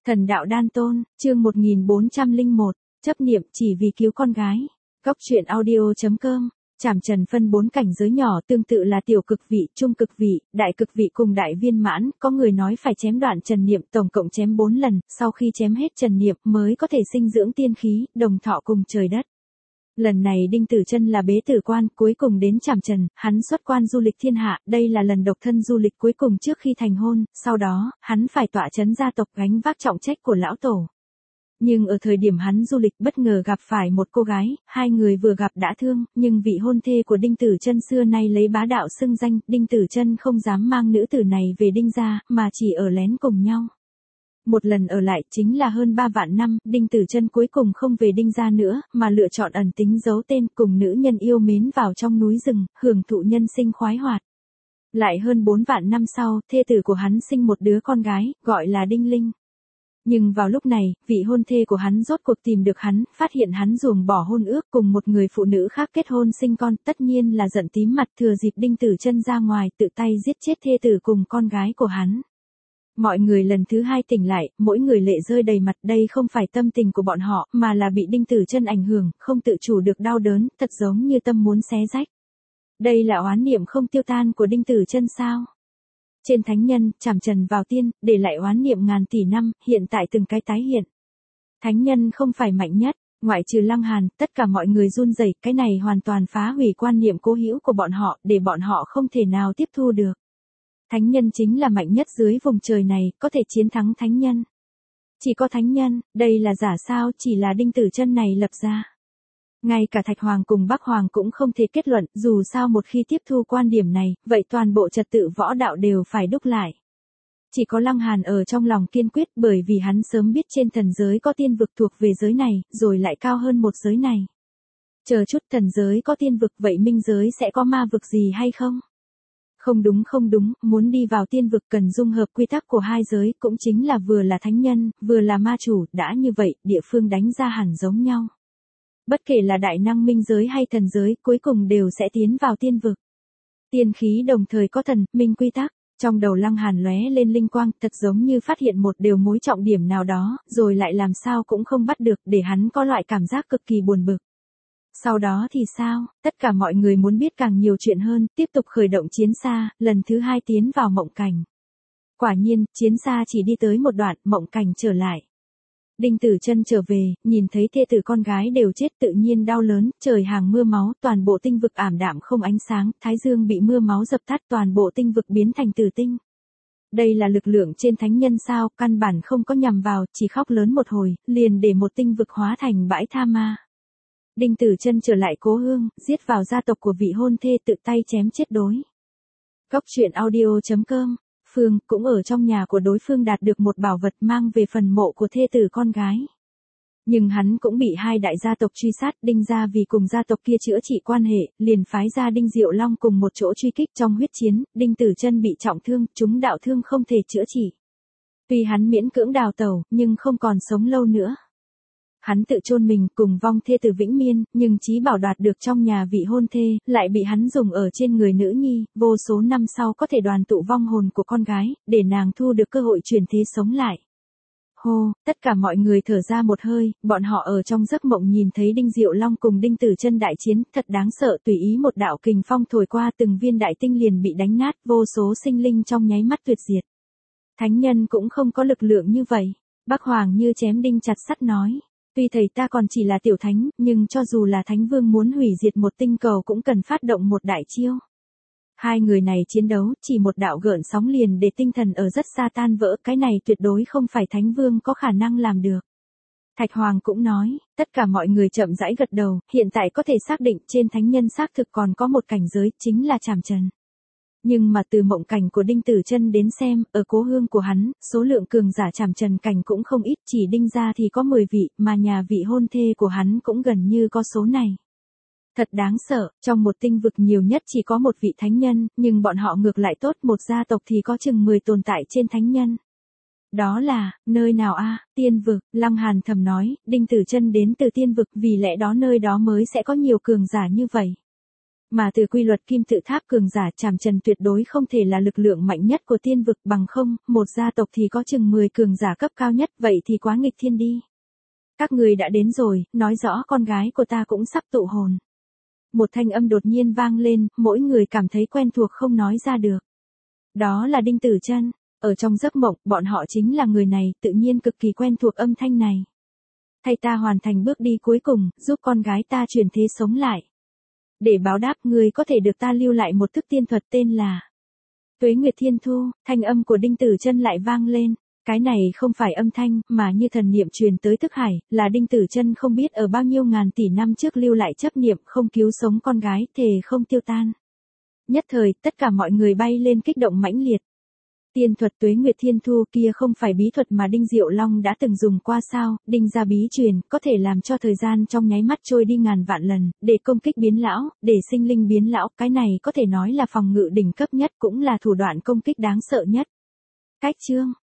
Thần đạo đan tôn, chương 1401, chấp niệm chỉ vì cứu con gái. Góc truyện audio.com. Trảm trần phân 4 cảnh giới nhỏ tương tự là tiểu cực vị, trung cực vị, đại cực vị cùng đại viên mãn, có người nói phải chém đoạn trần niệm tổng cộng chém 4 lần, sau khi chém hết trần niệm mới có thể sinh dưỡng tiên khí, đồng thọ cùng trời đất. Lần này Đinh Tử Chân là bế tử quan, cuối cùng đến Trảm Trần, hắn xuất quan du lịch thiên hạ, đây là lần độc thân du lịch cuối cùng trước khi thành hôn, sau đó, hắn phải tọa chấn gia tộc gánh vác trọng trách của lão tổ. Nhưng ở thời điểm hắn du lịch bất ngờ gặp phải một cô gái, hai người vừa gặp đã thương, nhưng vị hôn thê của Đinh Tử Chân xưa nay lấy bá đạo xưng danh, Đinh Tử Chân không dám mang nữ tử này về Đinh gia, mà chỉ ở lén cùng nhau. Một lần ở lại chính là hơn 3 vạn năm, Đinh Tử Chân cuối cùng không về Đinh gia nữa, mà lựa chọn ẩn tính giấu tên cùng nữ nhân yêu mến vào trong núi rừng, hưởng thụ nhân sinh khoái hoạt. Lại hơn 4 vạn năm sau, thê tử của hắn sinh một đứa con gái, gọi là Đinh Linh. Nhưng vào lúc này, vị hôn thê của hắn rốt cuộc tìm được hắn, phát hiện hắn ruồng bỏ hôn ước cùng một người phụ nữ khác kết hôn sinh con, tất nhiên là giận tím mặt, thừa dịp Đinh Tử Chân ra ngoài tự tay giết chết thê tử cùng con gái của hắn. Mọi người lần thứ hai tỉnh lại, mỗi người lệ rơi đầy mặt, đây không phải tâm tình của bọn họ, mà là bị Đinh Tử Chân ảnh hưởng, không tự chủ được đau đớn, thật giống như tâm muốn xé rách. Đây là oán niệm không tiêu tan của Đinh Tử Chân sao? Trên thánh nhân, Trảm Trần vào tiên, để lại oán niệm ngàn tỷ năm, hiện tại từng cái tái hiện. Thánh nhân không phải mạnh nhất, ngoại trừ Lăng Hàn, tất cả mọi người run rẩy, cái này hoàn toàn phá hủy quan niệm cố hữu của bọn họ, để bọn họ không thể nào tiếp thu được. Thánh nhân chính là mạnh nhất dưới vùng trời này, có thể chiến thắng thánh nhân. Chỉ có thánh nhân, đây là giả sao, chỉ là Đinh Tử Chân này lập ra. Ngay cả Thạch Hoàng cùng Bắc Hoàng cũng không thể kết luận, dù sao một khi tiếp thu quan điểm này, vậy toàn bộ trật tự võ đạo đều phải đúc lại. Chỉ có Lăng Hàn ở trong lòng kiên quyết, bởi vì hắn sớm biết trên thần giới có tiên vực thuộc về giới này, rồi lại cao hơn một giới này. Chờ chút, thần giới có tiên vực, vậy minh giới sẽ có ma vực gì hay không? Không đúng, muốn đi vào tiên vực cần dung hợp quy tắc của hai giới, cũng chính là vừa là thánh nhân, vừa là ma chủ, đã như vậy, địa phương đánh ra hẳn giống nhau. Bất kể là đại năng minh giới hay thần giới, cuối cùng đều sẽ tiến vào tiên vực. Tiên khí đồng thời có thần, minh quy tắc, trong đầu Lăng Hàn lóe lên linh quang, thật giống như phát hiện một điều mối trọng điểm nào đó, rồi lại làm sao cũng không bắt được, để hắn có loại cảm giác cực kỳ buồn bực. Sau đó thì sao, tất cả mọi người muốn biết càng nhiều chuyện hơn, tiếp tục khởi động chiến xa, lần thứ 2 tiến vào mộng cảnh. Quả nhiên, chiến xa chỉ đi tới một đoạn, mộng cảnh trở lại. Đinh Tử Chân trở về, nhìn thấy thê tử con gái đều chết, tự nhiên đau lớn, trời hàng mưa máu, toàn bộ tinh vực ảm đạm không ánh sáng, thái dương bị mưa máu dập tắt, toàn bộ tinh vực biến thành tử tinh. Đây là lực lượng trên thánh nhân sao, căn bản không có nhằm vào, chỉ khóc lớn một hồi, liền để một tinh vực hóa thành bãi tha ma. Đinh Tử Chân trở lại cố hương, giết vào gia tộc của vị hôn thê, tự tay chém chết đối. Góc truyện audio.com. Phương cũng ở trong nhà của đối phương đạt được một bảo vật mang về phần mộ của thê tử con gái. Nhưng hắn cũng bị hai đại gia tộc truy sát, Đinh gia vì cùng gia tộc kia chữa trị quan hệ, liền phái ra Đinh Diệu Long cùng một chỗ truy kích. Trong huyết chiến, Đinh Tử Chân bị trọng thương, chúng đạo thương không thể chữa trị. Tuy hắn miễn cưỡng đào tẩu, nhưng không còn sống lâu nữa. Hắn tự chôn mình cùng vong thê tử vĩnh miên, nhưng chí bảo đoạt được trong nhà vị hôn thê, lại bị hắn dùng ở trên người nữ nhi, vô số năm sau có thể đoàn tụ vong hồn của con gái, để nàng thu được cơ hội chuyển thế sống lại. Hô, tất cả mọi người thở ra một hơi, bọn họ ở trong giấc mộng nhìn thấy Đinh Diệu Long cùng Đinh Tử Chân đại chiến, thật đáng sợ, tùy ý một đạo kình phong thổi qua, từng viên đại tinh liền bị đánh nát, vô số sinh linh trong nháy mắt tuyệt diệt. Thánh nhân cũng không có lực lượng như vậy. Bắc Hoàng như chém đinh chặt sắt nói. Tuy thầy ta còn chỉ là tiểu thánh, nhưng cho dù là thánh vương muốn hủy diệt một tinh cầu cũng cần phát động một đại chiêu. Hai người này chiến đấu, chỉ một đạo gợn sóng liền để tinh thần ở rất xa tan vỡ, cái này tuyệt đối không phải thánh vương có khả năng làm được. Thạch Hoàng cũng nói, tất cả mọi người chậm rãi gật đầu, hiện tại có thể xác định trên thánh nhân xác thực còn có một cảnh giới, chính là Trảm Trần. Nhưng mà từ mộng cảnh của Đinh Tử Chân đến xem, ở cố hương của hắn, số lượng cường giả Trảm Trần cảnh cũng không ít, chỉ Đinh gia thì có 10 vị, mà nhà vị hôn thê của hắn cũng gần như có số này. Thật đáng sợ, trong một tinh vực nhiều nhất chỉ có một vị thánh nhân, nhưng bọn họ ngược lại tốt, một gia tộc thì có chừng 10 tồn tại trên thánh nhân. Đó là, nơi nào a? Tiên vực, Lăng Hàn thầm nói, Đinh Tử Chân đến từ tiên vực, vì lẽ đó nơi đó mới sẽ có nhiều cường giả như vậy. Mà từ quy luật kim tự tháp cường giả Trảm Trần tuyệt đối không thể là lực lượng mạnh nhất của tiên vực, bằng không, một gia tộc thì có chừng 10 cường giả cấp cao nhất, vậy thì quá nghịch thiên đi. Các người đã đến rồi, nói rõ con gái của ta cũng sắp tụ hồn. Một thanh âm đột nhiên vang lên, mỗi người cảm thấy quen thuộc không nói ra được. Đó là Đinh Tử Chân. Ở trong giấc mộng, bọn họ chính là người này, tự nhiên cực kỳ quen thuộc âm thanh này. Thay ta hoàn thành bước đi cuối cùng, giúp con gái ta chuyển thế sống lại. Để báo đáp, ngươi có thể được ta lưu lại một thức tiên thuật tên là Tuế Nguyệt Thiên Thu. Thanh âm của Đinh Tử Chân lại vang lên. Cái này không phải âm thanh, mà như thần niệm truyền tới thức hải, là Đinh Tử Chân không biết ở bao nhiêu ngàn tỷ năm trước lưu lại chấp niệm không cứu sống con gái, thề không tiêu tan. Nhất thời, tất cả mọi người bay lên kích động mãnh liệt. Tiên thuật Tuế Nguyệt Thiên Thu kia không phải bí thuật mà Đinh Diệu Long đã từng dùng qua sao? Đinh gia bí truyền, có thể làm cho thời gian trong nháy mắt trôi đi ngàn vạn lần, để công kích biến lão, để sinh linh biến lão, cái này có thể nói là phòng ngự đỉnh cấp nhất, cũng là thủ đoạn công kích đáng sợ nhất. Cách chương